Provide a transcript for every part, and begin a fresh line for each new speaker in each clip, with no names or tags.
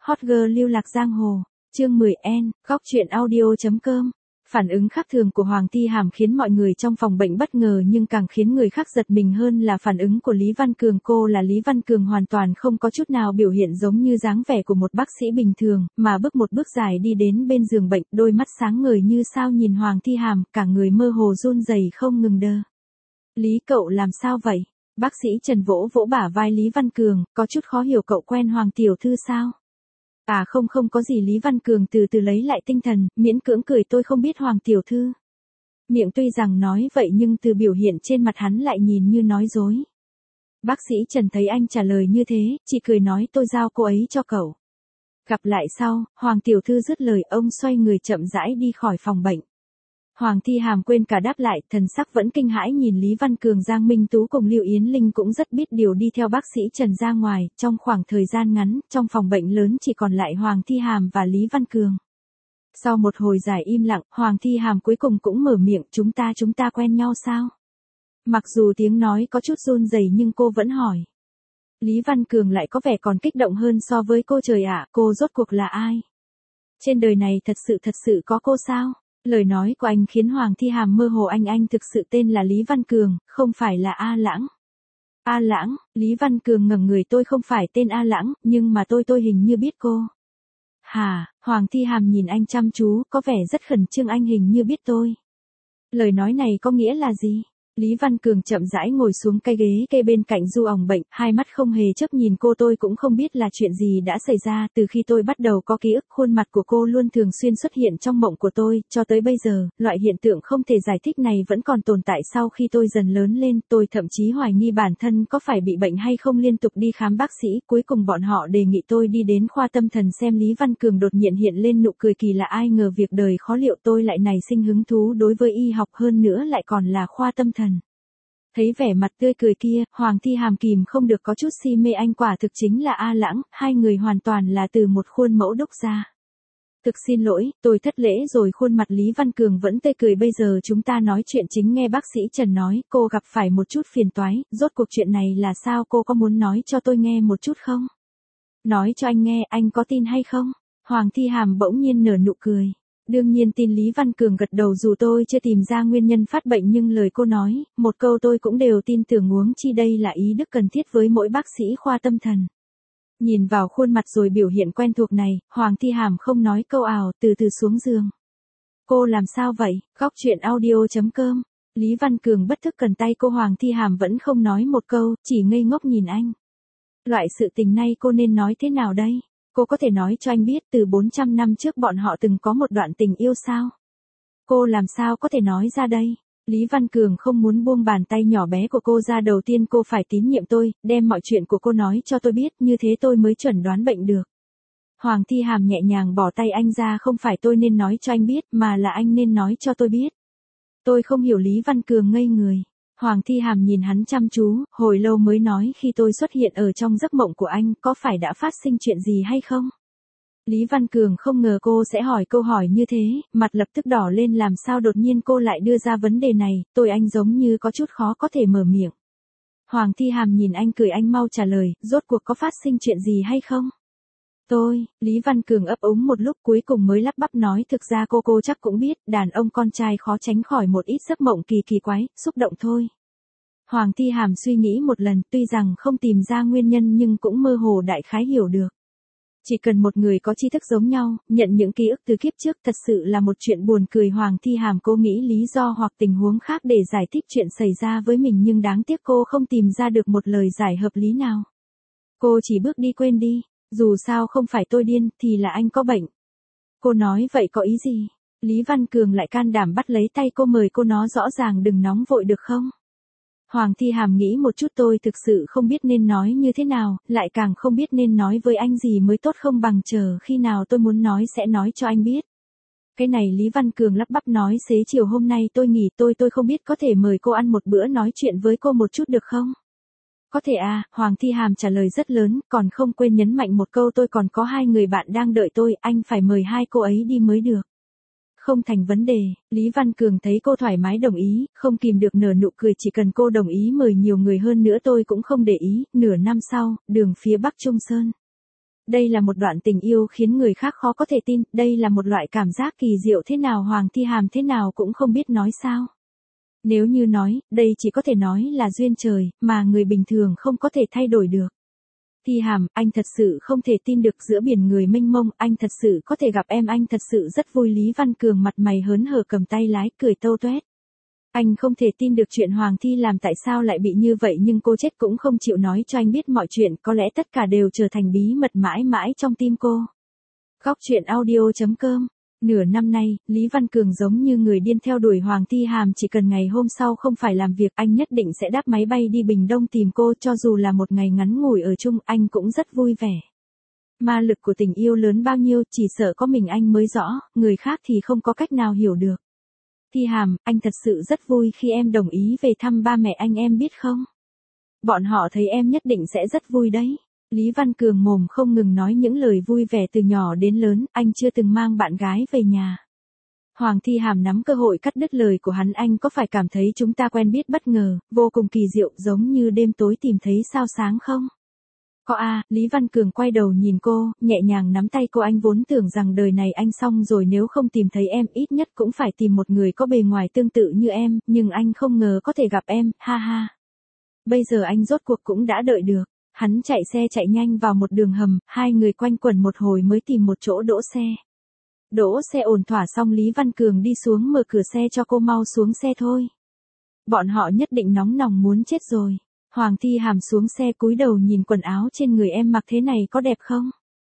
Hot girl lưu lạc giang hồ. Chương 10N, góc truyện audio.com. Phản ứng khác thường của Hoàng Thi Hàm khiến mọi người trong phòng bệnh bất ngờ, nhưng càng khiến người khác giật mình hơn là phản ứng của Lý Văn Cường. Cô là Lý Văn Cường hoàn toàn không có chút nào biểu hiện giống như dáng vẻ của một bác sĩ bình thường, mà bước một bước dài đi đến bên giường bệnh, đôi mắt sáng ngời như sao nhìn Hoàng Thi Hàm, cả người mơ hồ run rẩy không ngừng đơ. Lý cậu làm sao vậy? Bác sĩ Trần vỗ vỗ bả vai Lý Văn Cường, có chút khó hiểu, cậu quen Hoàng tiểu thư sao? À không có gì. Lý Văn Cường từ từ lấy lại tinh thần, miễn cưỡng cười, tôi không biết Hoàng tiểu thư. Miệng tuy rằng nói vậy nhưng từ biểu hiện trên mặt hắn lại nhìn như nói dối. Bác sĩ Trần thấy anh trả lời như thế, chỉ cười nói tôi giao cô ấy cho cậu. Gặp lại sau, Hoàng tiểu thư dứt lời, ông xoay người chậm rãi đi khỏi phòng bệnh. Hoàng Thi Hàm quên cả đáp lại, thần sắc vẫn kinh hãi nhìn Lý Văn Cường. Giang Minh Tú cùng Lưu Yến Linh cũng rất biết điều đi theo bác sĩ Trần ra ngoài. Trong khoảng thời gian ngắn, trong phòng bệnh lớn chỉ còn lại Hoàng Thi Hàm và Lý Văn Cường. Sau một hồi dài im lặng, Hoàng Thi Hàm cuối cùng cũng mở miệng, chúng ta quen nhau sao? Mặc dù tiếng nói có chút run rẩy nhưng cô vẫn hỏi. Lý Văn Cường lại có vẻ còn kích động hơn so với cô. Trời ạ, cô rốt cuộc là ai? Trên đời này thật sự có cô sao? Lời nói của anh khiến Hoàng Thi Hàm mơ hồ. Anh thực sự tên là Lý Văn Cường, không phải là A Lãng. A Lãng? Lý Văn Cường ngẩng người, tôi không phải tên A Lãng, nhưng mà tôi hình như biết cô. Hả? Hoàng Thi Hàm nhìn anh chăm chú, có vẻ rất khẩn trương, anh hình như biết tôi. Lời nói này có nghĩa là gì? Lý Văn Cường chậm rãi ngồi xuống cái ghế kê bên cạnh du ỏng bệnh, hai mắt không hề chớp nhìn cô. Tôi cũng không biết là chuyện gì đã xảy ra, từ khi tôi bắt đầu có ký ức, khuôn mặt của cô luôn thường xuyên xuất hiện trong mộng của tôi, cho tới bây giờ, loại hiện tượng không thể giải thích này vẫn còn tồn tại. Sau khi tôi dần lớn lên, tôi thậm chí hoài nghi bản thân có phải bị bệnh hay không, liên tục đi khám bác sĩ, cuối cùng bọn họ đề nghị tôi đi đến khoa tâm thần xem. Lý Văn Cường đột nhiên hiện lên nụ cười kỳ lạ, ai ngờ việc đời khó liệu, tôi lại nảy sinh hứng thú đối với y học, hơn nữa lại còn là khoa tâm thần. Thấy vẻ mặt tươi cười kia, Hoàng Thi Hàm kìm không được có chút si mê. Anh quả thực chính là A Lãng, hai người hoàn toàn là từ một khuôn mẫu đúc ra. Thực xin lỗi, tôi thất lễ rồi. Khuôn mặt Lý Văn Cường vẫn tươi cười, bây giờ chúng ta nói chuyện chính. Nghe bác sĩ Trần nói, cô gặp phải một chút phiền toái, rốt cuộc chuyện này là sao, cô có muốn nói cho tôi nghe một chút không? Nói cho anh nghe, anh có tin hay không? Hoàng Thi Hàm bỗng nhiên nở nụ cười. Đương nhiên tin. Lý Văn Cường gật đầu, dù tôi chưa tìm ra nguyên nhân phát bệnh nhưng lời cô nói, một câu tôi cũng đều tin tưởng, huống chi đây là ý đức cần thiết với mỗi bác sĩ khoa tâm thần. Nhìn vào khuôn mặt rồi biểu hiện quen thuộc này, Hoàng Thi Hàm không nói câu ào, từ từ xuống giường. Cô làm sao vậy? Góc truyện audio.com. Lý Văn Cường bất thức cần tay cô. Hoàng Thi Hàm vẫn không nói một câu, chỉ ngây ngốc nhìn anh. Loại sự tình này cô nên nói thế nào đây? Cô có thể nói cho anh biết từ 400 năm trước bọn họ từng có một đoạn tình yêu sao? Cô làm sao có thể nói ra đây? Lý Văn Cường không muốn buông bàn tay nhỏ bé của cô ra. Đầu tiên cô phải tín nhiệm tôi, đem mọi chuyện của cô nói cho tôi biết, như thế tôi mới chuẩn đoán bệnh được. Hoàng Thi Hàm nhẹ nhàng bỏ tay anh ra, không phải tôi nên nói cho anh biết, mà là anh nên nói cho tôi biết. Tôi không hiểu. Lý Văn Cường ngây người. Hoàng Thi Hàm nhìn hắn chăm chú, hồi lâu mới nói, khi tôi xuất hiện ở trong giấc mộng của anh, có phải đã phát sinh chuyện gì hay không? Lý Văn Cường không ngờ cô sẽ hỏi câu hỏi như thế, mặt lập tức đỏ lên. Làm sao đột nhiên cô lại đưa ra vấn đề này? Anh giống như có chút khó có thể mở miệng. Hoàng Thi Hàm nhìn anh cười, anh mau trả lời, rốt cuộc có phát sinh chuyện gì hay không? Lý Văn Cường ấp úng một lúc cuối cùng mới lắp bắp nói, thực ra cô chắc cũng biết, đàn ông con trai khó tránh khỏi một ít giấc mộng kỳ quái, xúc động thôi. Hoàng Thi Hàm suy nghĩ một lần, tuy rằng không tìm ra nguyên nhân nhưng cũng mơ hồ đại khái hiểu được. Chỉ cần một người có tri thức giống nhau, nhận những ký ức từ kiếp trước, thật sự là một chuyện buồn cười. Hoàng Thi Hàm cô nghĩ lý do hoặc tình huống khác để giải thích chuyện xảy ra với mình, nhưng đáng tiếc cô không tìm ra được một lời giải hợp lý nào. Cô chỉ bước đi quên đi. Dù sao không phải tôi điên, thì là anh có bệnh. Cô nói vậy có ý gì? Lý Văn Cường lại can đảm bắt lấy tay cô, mời cô nói rõ ràng, đừng nóng vội được không? Hoàng Thi Hàm nghĩ một chút, tôi thực sự không biết nên nói như thế nào, lại càng không biết nên nói với anh gì mới tốt, không bằng chờ khi nào tôi muốn nói sẽ nói cho anh biết. Cái này Lý Văn Cường lắp bắp nói, xế chiều hôm nay tôi nghỉ, tôi không biết, có thể mời cô ăn một bữa nói chuyện với cô một chút được không? Có thể à, Hoàng Thi Hàm trả lời rất lớn, còn không quên nhấn mạnh một câu, tôi còn có 2 người bạn đang đợi tôi, anh phải mời 2 cô ấy đi mới được. Không thành vấn đề. Lý Văn Cường thấy cô thoải mái đồng ý, không kìm được nở nụ cười, chỉ cần cô đồng ý mời nhiều người hơn nữa tôi cũng không để ý. Nửa năm sau, đường phía Bắc Trung Sơn. Đây là một đoạn tình yêu khiến người khác khó có thể tin, đây là một loại cảm giác kỳ diệu thế nào Hoàng Thi Hàm thế nào cũng không biết nói sao. Nếu như nói, đây chỉ có thể nói là duyên trời, mà người bình thường không có thể thay đổi được. Thi Hàm, anh thật sự không thể tin được giữa biển người mênh mông, anh thật sự có thể gặp em, anh thật sự rất vui. Lý Văn Cường mặt mày hớn hở cầm tay lái, cười tâu toét. Anh không thể tin được chuyện Hoàng Thi làm tại sao lại bị như vậy nhưng cô chết cũng không chịu nói cho anh biết mọi chuyện, có lẽ tất cả đều trở thành bí mật mãi mãi trong tim cô. Góc truyện audio.com. Nửa năm nay, Lý Văn Cường giống như người điên theo đuổi Hoàng Thi Hàm, chỉ cần ngày hôm sau không phải làm việc anh nhất định sẽ đáp máy bay đi Bình Đông tìm cô, cho dù là một ngày ngắn ngủi ở chung anh cũng rất vui vẻ. Ma lực của tình yêu lớn bao nhiêu chỉ sợ có mình anh mới rõ, người khác thì không có cách nào hiểu được. Thi Hàm, anh thật sự rất vui khi em đồng ý về thăm ba mẹ anh em biết không? Bọn họ thấy em nhất định sẽ rất vui đấy. Lý Văn Cường mồm không ngừng nói những lời vui vẻ từ nhỏ đến lớn, anh chưa từng mang bạn gái về nhà. Hoàng Thi Hàm nắm cơ hội cắt đứt lời của hắn, anh có phải cảm thấy chúng ta quen biết bất ngờ, vô cùng kỳ diệu giống như đêm tối tìm thấy sao sáng không? Có à, Lý Văn Cường quay đầu nhìn cô, nhẹ nhàng nắm tay cô, anh vốn tưởng rằng đời này anh xong rồi, nếu không tìm thấy em ít nhất cũng phải tìm một người có bề ngoài tương tự như em, nhưng anh không ngờ có thể gặp em, ha ha. Bây giờ anh rốt cuộc cũng đã đợi được. Hắn chạy xe chạy nhanh vào một đường hầm, hai người quanh quẩn một hồi mới tìm một chỗ đỗ xe. Đỗ xe ổn thỏa xong Lý Văn Cường đi xuống mở cửa xe cho cô, mau xuống xe thôi. Bọn họ nhất định nóng lòng muốn chết rồi. Hoàng Thi Hàm xuống xe cúi đầu nhìn quần áo trên người em mặc thế này có đẹp không?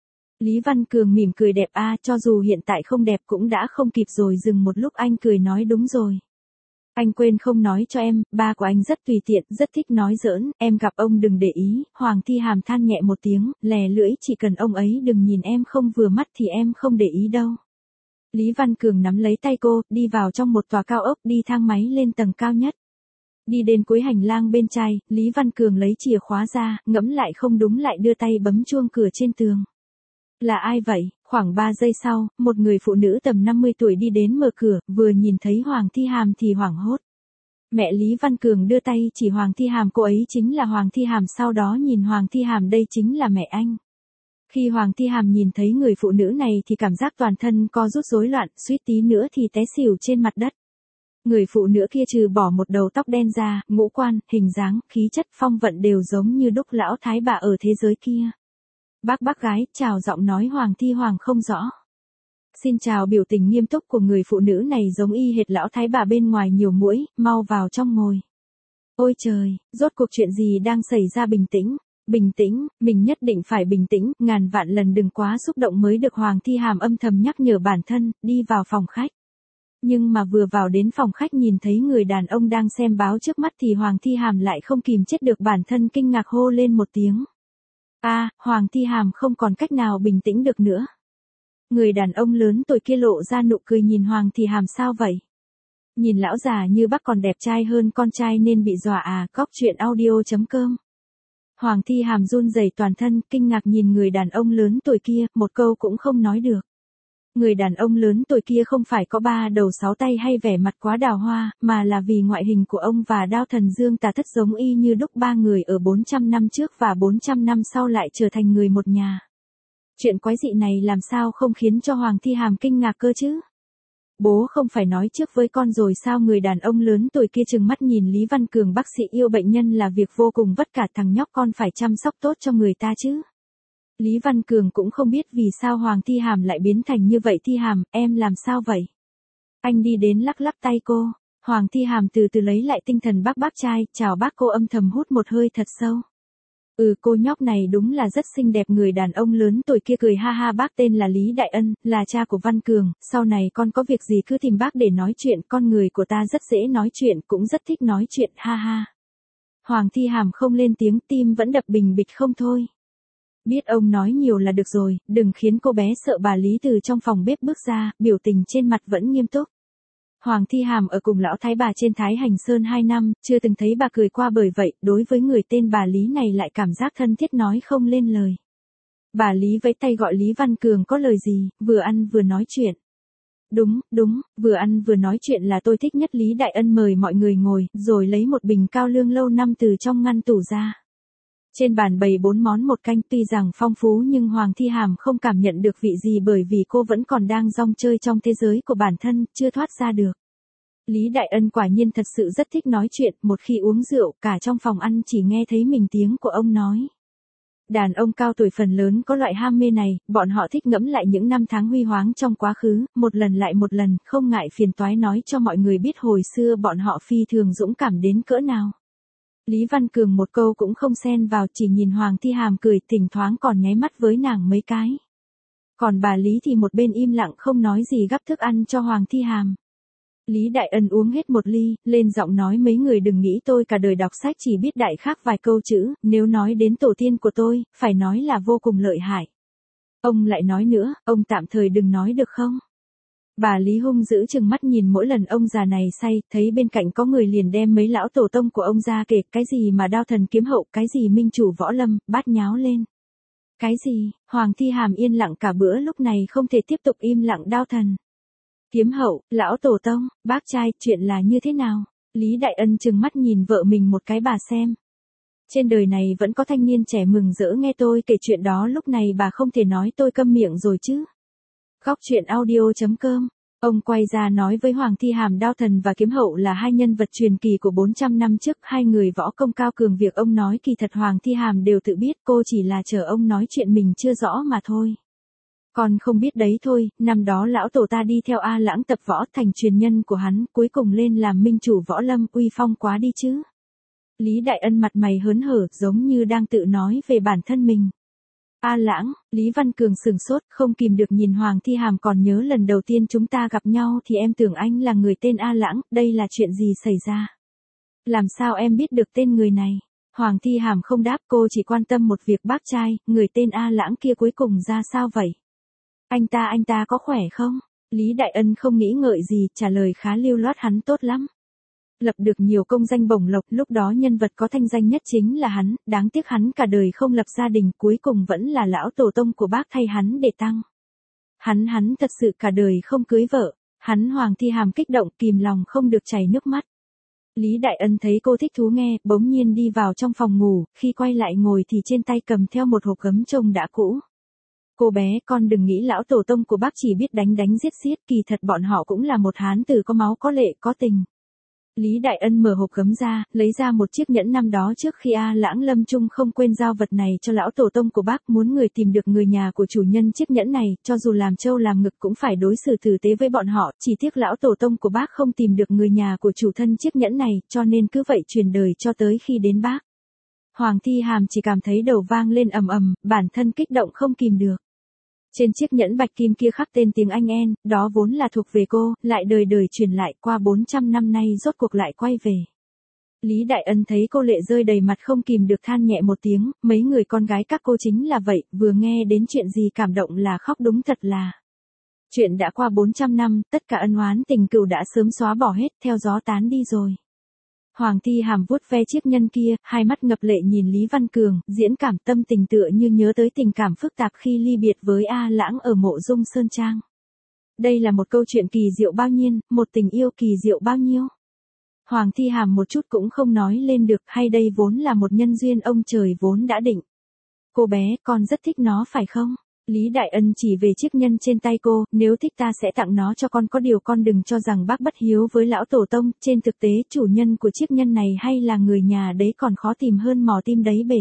Lý Văn Cường mỉm cười, đẹp à, cho dù hiện tại không đẹp cũng đã không kịp rồi. Dừng một lúc anh cười nói, đúng rồi. Anh quên không nói cho em, ba của anh rất tùy tiện, rất thích nói giỡn, em gặp ông đừng để ý. Hoàng Thi Hàm than nhẹ một tiếng, lè lưỡi, chỉ cần ông ấy đừng nhìn em không vừa mắt thì em không để ý đâu. Lý Văn Cường nắm lấy tay cô, đi vào trong một tòa cao ốc, đi thang máy lên tầng cao nhất. Đi đến cuối hành lang bên trái, Lý Văn Cường lấy chìa khóa ra, ngẫm lại không đúng lại đưa tay bấm chuông cửa trên tường. Là ai vậy? Khoảng 3 giây sau, một người phụ nữ tầm 50 tuổi đi đến mở cửa, vừa nhìn thấy Hoàng Thi Hàm thì hoảng hốt. Mẹ Lý Văn Cường đưa tay chỉ Hoàng Thi Hàm, cô ấy chính là Hoàng Thi Hàm, sau đó nhìn Hoàng Thi Hàm, đây chính là mẹ anh. Khi Hoàng Thi Hàm nhìn thấy người phụ nữ này thì cảm giác toàn thân co rút rối loạn, suýt tí nữa thì té xỉu trên mặt đất. Người phụ nữ kia trừ bỏ một đầu tóc đen ra, ngũ quan, hình dáng, khí chất, phong vận đều giống như đúc lão thái bà ở thế giới kia. Bác gái, chào, giọng nói Hoàng Thi Hoàng không rõ. Xin chào, biểu tình nghiêm túc của người phụ nữ này giống y hệt lão thái bà bên ngoài nhiều mũi, mau vào trong ngồi. Ôi trời, rốt cuộc chuyện gì đang xảy ra? Bình tĩnh, mình nhất định phải bình tĩnh, ngàn vạn lần đừng quá xúc động mới được. Hoàng Thi Hàm âm thầm nhắc nhở bản thân, đi vào phòng khách. Nhưng mà vừa vào đến phòng khách nhìn thấy người đàn ông đang xem báo trước mắt thì Hoàng Thi Hàm lại không kìm chết được bản thân, kinh ngạc hô lên một tiếng. Hoàng Thi Hàm không còn cách nào bình tĩnh được nữa. Người đàn ông lớn tuổi kia lộ ra nụ cười nhìn Hoàng Thi Hàm, sao vậy? Nhìn lão già như bác còn đẹp trai hơn con trai nên bị dọa à? Góc truyện audio.com. Hoàng Thi Hàm run rẩy toàn thân, kinh ngạc nhìn người đàn ông lớn tuổi kia, một câu cũng không nói được. Người đàn ông lớn tuổi kia không phải có 3 đầu 6 tay hay vẻ mặt quá đào hoa, mà là vì ngoại hình của ông và Đao Thần Dương Tà Thất giống y như đúc, 3 người ở 400 năm trước và 400 năm sau lại trở thành người một nhà. Chuyện quái dị này làm sao không khiến cho Hoàng Thi Hàm kinh ngạc cơ chứ? Bố không phải nói trước với con rồi sao? Người đàn ông lớn tuổi kia trừng mắt nhìn Lý Văn Cường, bác sĩ yêu bệnh nhân là việc vô cùng vất vả, thằng nhóc con phải chăm sóc tốt cho người ta chứ. Lý Văn Cường cũng không biết vì sao Hoàng Thi Hàm lại biến thành như vậy. Thi Hàm, em làm sao vậy? Anh đi đến lắc lắc tay cô. Hoàng Thi Hàm từ từ lấy lại tinh thần, bác trai, chào bác. Cô âm thầm hút một hơi thật sâu. Cô nhóc này đúng là rất xinh đẹp. Người đàn ông lớn tuổi kia cười ha ha, bác tên là Lý Đại Ân, là cha của Văn Cường, sau này con có việc gì cứ tìm bác để nói chuyện, con người của ta rất dễ nói chuyện, cũng rất thích nói chuyện, ha ha. Hoàng Thi Hàm không lên tiếng, tim vẫn đập bình bịch không thôi. Biết ông nói nhiều là được rồi, đừng khiến cô bé sợ. Bà Lý từ trong phòng bếp bước ra, biểu tình trên mặt vẫn nghiêm túc. Hoàng Thi Hàm ở cùng lão thái bà trên Thái Hành Sơn 2 năm, chưa từng thấy bà cười qua, bởi vậy, đối với người tên bà Lý này lại cảm giác thân thiết nói không lên lời. Bà Lý vẫy tay gọi Lý Văn Cường, có lời gì? Vừa ăn vừa nói chuyện. Đúng, vừa ăn vừa nói chuyện là tôi thích nhất. Lý Đại Ân mời mọi người ngồi, rồi lấy một bình cao lương lâu năm từ trong ngăn tủ ra. Trên bàn bày 4 món một canh, tuy rằng phong phú nhưng Hoàng Thi Hàm không cảm nhận được vị gì bởi vì cô vẫn còn đang rong chơi trong thế giới của bản thân, chưa thoát ra được. Lý Đại Ân quả nhiên thật sự rất thích nói chuyện, một khi uống rượu, cả trong phòng ăn chỉ nghe thấy mình tiếng của ông nói. Đàn ông cao tuổi phần lớn có loại ham mê này, bọn họ thích ngẫm lại những năm tháng huy hoàng trong quá khứ, một lần lại một lần, không ngại phiền toái nói cho mọi người biết hồi xưa bọn họ phi thường dũng cảm đến cỡ nào. Lý Văn Cường một câu cũng không xen vào, chỉ nhìn Hoàng Thi Hàm cười, thỉnh thoáng còn nháy mắt với nàng mấy cái. Còn bà Lý thì một bên im lặng không nói gì gắp thức ăn cho Hoàng Thi Hàm. Lý Đại Ân uống hết một ly, lên giọng nói mấy người đừng nghĩ tôi cả đời đọc sách chỉ biết đại khái vài câu chữ, nếu nói đến tổ tiên của tôi, phải nói là vô cùng lợi hại. Ông lại nói nữa, ông tạm thời đừng nói được không? Bà Lý hung dữ chừng mắt nhìn mỗi lần ông già này say, thấy bên cạnh có người liền đem mấy lão tổ tông của ông ra kể, cái gì mà đao thần kiếm hậu, cái gì minh chủ võ lâm, bát nháo lên. Cái gì, Hoàng Thi Hàm yên lặng cả bữa lúc này không thể tiếp tục im lặng đao thần. Kiếm hậu, lão tổ tông, bác trai, chuyện là như thế nào? Lý Đại Ân chừng mắt nhìn vợ mình một cái bà xem. Trên đời này vẫn có thanh niên trẻ mừng rỡ nghe tôi kể chuyện đó lúc này bà không thể nói tôi câm miệng rồi chứ. Góc truyện audio.com. Ông quay ra nói với Hoàng Thi Hàm đao thần và kiếm hậu là hai nhân vật truyền kỳ của 400 năm trước, hai người võ công cao cường, việc ông nói kỳ thật Hoàng Thi Hàm đều tự biết, cô chỉ là chờ ông nói chuyện mình chưa rõ mà thôi. Còn không biết đấy thôi, năm đó lão tổ ta đi theo A Lãng tập võ thành truyền nhân của hắn, cuối cùng lên làm minh chủ võ lâm, uy phong quá đi chứ. Lý Đại Ân mặt mày hớn hở, giống như đang tự nói về bản thân mình. A Lãng, Lý Văn Cường sừng sốt, không kìm được nhìn Hoàng Thi Hàm, còn nhớ lần đầu tiên chúng ta gặp nhau thì em tưởng anh là người tên A Lãng, đây là chuyện gì xảy ra? Làm sao em biết được tên người này? Hoàng Thi Hàm không đáp, cô chỉ quan tâm một việc, bác trai, người tên A Lãng kia cuối cùng ra sao vậy? Anh ta có khỏe không? Lý Đại Ân không nghĩ ngợi gì, trả lời khá lưu loát, hắn tốt lắm. Lập được nhiều công danh bổng lộc, lúc đó nhân vật có thanh danh nhất chính là hắn, đáng tiếc hắn cả đời không lập gia đình, cuối cùng vẫn là lão tổ tông của bác thay hắn để tăng. Hắn thật sự cả đời không cưới vợ. Hoàng Thi Hàm kích động, kìm lòng không được chảy nước mắt. Lý Đại Ân thấy cô thích thú nghe, bỗng nhiên đi vào trong phòng ngủ, khi quay lại ngồi thì trên tay cầm theo một hộp gấm trông đã cũ. Cô bé, con đừng nghĩ lão tổ tông của bác chỉ biết đánh giết, kỳ thật bọn họ cũng là một hán tử có máu có lệ có tình. Lý Đại Ân mở hộp gấm ra, lấy ra một chiếc nhẫn năm đó trước khi A Lãng lâm chung, không quên giao vật này cho lão tổ tông của bác, muốn người tìm được người nhà của chủ nhân chiếc nhẫn này, cho dù làm trâu làm ngực cũng phải đối xử tử tế với bọn họ, chỉ tiếc lão tổ tông của bác không tìm được người nhà của chủ thân chiếc nhẫn này, cho nên cứ vậy truyền đời cho tới khi đến bác. Hoàng Thi Hàm chỉ cảm thấy đầu vang lên ầm ầm, bản thân kích động không kìm được. Trên chiếc nhẫn bạch kim kia khắc tên tiếng Anh En, đó vốn là thuộc về cô, lại đời đời truyền lại, qua 400 năm nay rốt cuộc lại quay về. Lý Đại Ân thấy cô lệ rơi đầy mặt không kìm được than nhẹ một tiếng, mấy người con gái các cô chính là vậy, vừa nghe đến chuyện gì cảm động là khóc, đúng thật là. Chuyện đã qua 400 năm, tất cả ân oán tình cừu đã sớm xóa bỏ hết, theo gió tán đi rồi. Hoàng Thi Hàm vuốt ve chiếc nhân kia, hai mắt ngập lệ nhìn Lý Văn Cường, diễn cảm tâm tình tựa như nhớ tới tình cảm phức tạp khi ly biệt với A Lãng ở Mộ Dung Sơn Trang. Đây là một câu chuyện kỳ diệu bao nhiêu, một tình yêu kỳ diệu bao nhiêu. Hoàng Thi Hàm một chút cũng không nói lên được, hay đây vốn là một nhân duyên ông trời vốn đã định. Cô bé, con rất thích nó phải không? Lý Đại Ân chỉ về chiếc nhân trên tay cô, nếu thích ta sẽ tặng nó cho con, có điều con đừng cho rằng bác bất hiếu với lão tổ tông, trên thực tế chủ nhân của chiếc nhân này hay là người nhà đấy còn khó tìm hơn mò tim đáy bể.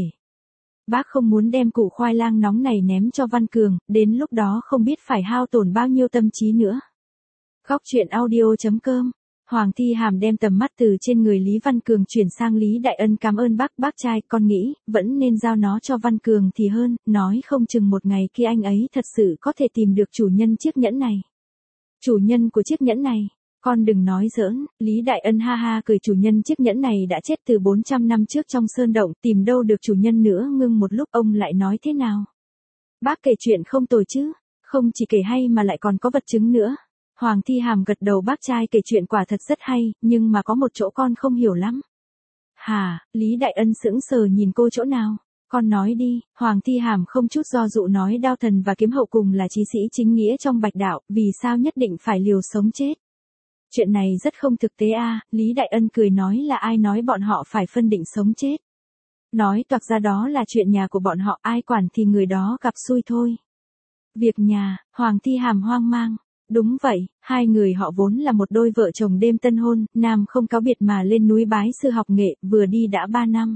Bác không muốn đem củ khoai lang nóng này ném cho Văn Cường, đến lúc đó không biết phải hao tổn bao nhiêu tâm trí nữa. Góc truyện audio.com. Hoàng Thi Hàm đem tầm mắt từ trên người Lý Văn Cường chuyển sang Lý Đại Ân, cảm ơn bác trai, con nghĩ, vẫn nên giao nó cho Văn Cường thì hơn, nói không chừng một ngày kia anh ấy thật sự có thể tìm được chủ nhân chiếc nhẫn này. Chủ nhân của chiếc nhẫn này, con đừng nói giỡn, Lý Đại Ân ha ha cười, chủ nhân chiếc nhẫn này đã chết từ 400 năm trước trong sơn động, tìm đâu được chủ nhân nữa, ngưng một lúc ông lại nói thế nào. Bác kể chuyện không tồi chứ, không chỉ kể hay mà lại còn có vật chứng nữa. Hoàng Thi Hàm gật đầu, bác trai kể chuyện quả thật rất hay, nhưng mà có một chỗ con không hiểu lắm. Hả, Lý Đại Ân sững sờ nhìn cô, chỗ nào? Con nói đi. Hoàng Thi Hàm không chút do dự nói, đao thần và kiếm hậu cùng là chí sĩ chính nghĩa trong bạch đạo, vì sao nhất định phải liều sống chết? Chuyện này rất không thực tế a. Lý Đại Ân cười nói, là ai nói bọn họ phải phân định sống chết? Nói toạc ra đó là chuyện nhà của bọn họ, ai quản thì người đó gặp xui thôi. Việc nhà, Hoàng Thi Hàm hoang mang. Đúng vậy, hai người họ vốn là một đôi vợ chồng đêm tân hôn, nam không cáo biệt mà lên núi bái sư học nghệ, vừa đi đã 3 năm.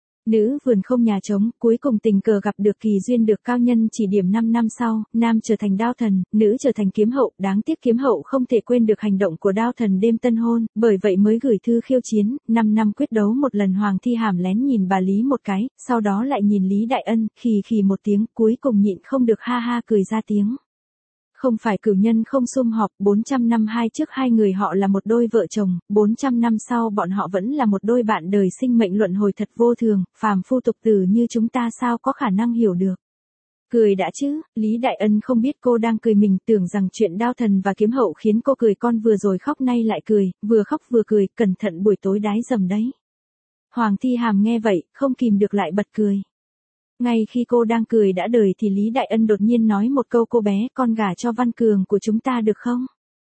Nữ vườn không nhà trống, cuối cùng tình cờ gặp được kỳ duyên được cao nhân chỉ điểm 5 năm sau, nam trở thành đao thần, nữ trở thành kiếm hậu, đáng tiếc kiếm hậu không thể quên được hành động của đao thần đêm tân hôn, bởi vậy mới gửi thư khiêu chiến, 5 năm quyết đấu một lần. Hoàng Thi Hàm lén nhìn bà Lý một cái, sau đó lại nhìn Lý Đại Ân, khì khì một tiếng, cuối cùng nhịn không được ha ha cười ra tiếng. Không phải cửu nhân không sum họp, 400 năm trước hai người họ là một đôi vợ chồng, 400 năm sau bọn họ vẫn là một đôi bạn đời, sinh mệnh luận hồi thật vô thường, phàm phu tục tử như chúng ta sao có khả năng hiểu được. Cười đã chứ, Lý Đại Ân không biết cô đang cười mình, tưởng rằng chuyện đao thần và kiếm hậu khiến cô cười, con vừa rồi khóc nay lại cười, vừa khóc vừa cười, cẩn thận buổi tối đái dầm đấy. Hoàng Thi Hàm nghe vậy, không kìm được lại bật cười. Ngay khi cô đang cười đã đời thì Lý Đại Ân đột nhiên nói một câu: cô bé, con gả cho Văn Cường của chúng ta được không?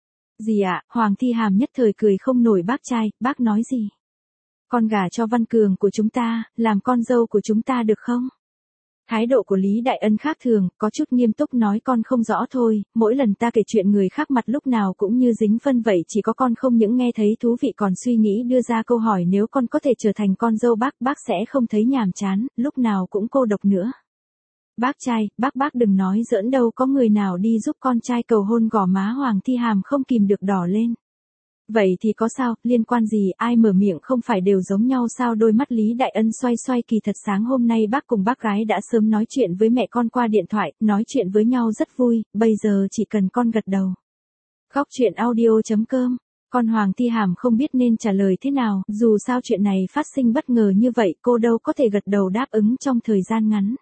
Gì ạ? Hoàng Thi Hàm nhất thời cười không nổi. Bác trai, bác nói gì? Con gả cho Văn Cường của chúng ta, làm con dâu của chúng ta được không? Thái độ của Lý Đại Ân khác thường, có chút nghiêm túc nói: con không rõ thôi, mỗi lần ta kể chuyện người khác mặt lúc nào cũng như dính phân vậy, chỉ có con không những nghe thấy thú vị còn suy nghĩ đưa ra câu hỏi, nếu con có thể trở thành con dâu bác sẽ không thấy nhàm chán, lúc nào cũng cô độc nữa. Bác trai, bác đừng nói giỡn đâu, có người nào đi giúp con trai cầu hôn gò má Hoàng Thi Hàm không kìm được đỏ lên. Vậy thì có sao, liên quan gì, ai mở miệng không phải đều giống nhau sao? Đôi mắt Lý Đại Ân xoay xoay, kỳ thật sáng hôm nay bác cùng bác gái đã sớm nói chuyện với mẹ con qua điện thoại, nói chuyện với nhau rất vui, bây giờ chỉ cần con gật đầu. Góc truyện audio.com. Con Hoàng Thi Hàm không biết nên trả lời thế nào, dù sao chuyện này phát sinh bất ngờ như vậy, cô đâu có thể gật đầu đáp ứng trong thời gian ngắn.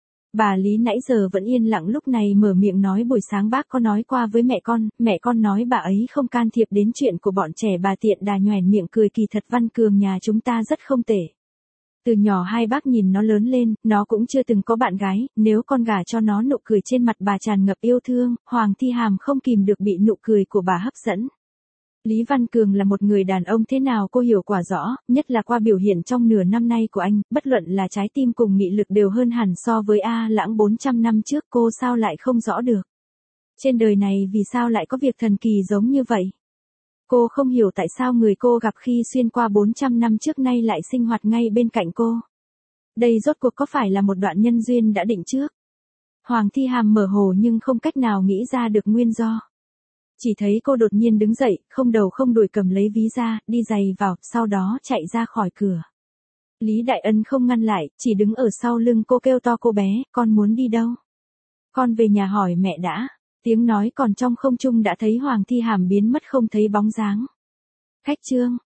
Bà Lý nãy giờ vẫn yên lặng, lúc này mở miệng nói: buổi sáng bác có nói qua với mẹ con nói bà ấy không can thiệp đến chuyện của bọn trẻ. Bà tiện đà nhoẻn miệng cười: kỳ thật Văn Cường nhà chúng ta rất không tệ. Từ nhỏ hai bác nhìn nó lớn lên, nó cũng chưa từng có bạn gái, nếu con gả cho nó. Nụ cười trên mặt bà tràn ngập yêu thương, Hoàng Thi Hàm không kìm được bị nụ cười của bà hấp dẫn. Lý Văn Cường là một người đàn ông thế nào cô hiểu quả rõ, nhất là qua biểu hiện trong nửa năm nay của anh, bất luận là trái tim cùng nghị lực đều hơn hẳn so với A Lãng 400 năm trước, cô sao lại không rõ được. Trên đời này vì sao lại có việc thần kỳ giống như vậy? Cô không hiểu tại sao người cô gặp khi xuyên qua 400 năm trước nay lại sinh hoạt ngay bên cạnh cô. Đây rốt cuộc có phải là một đoạn nhân duyên đã định trước? Hoàng Thi Hàm mơ hồ nhưng không cách nào nghĩ ra được nguyên do. Chỉ thấy cô đột nhiên đứng dậy, không đầu không đuôi cầm lấy ví ra, đi giày vào, sau đó chạy ra khỏi cửa. Lý Đại Ân không ngăn lại, chỉ đứng ở sau lưng cô kêu to: cô bé, con muốn đi đâu? Con về nhà hỏi mẹ đã. Tiếng nói còn trong không trung đã thấy Hoàng Thi Hàm biến mất không thấy bóng dáng. Khách trương.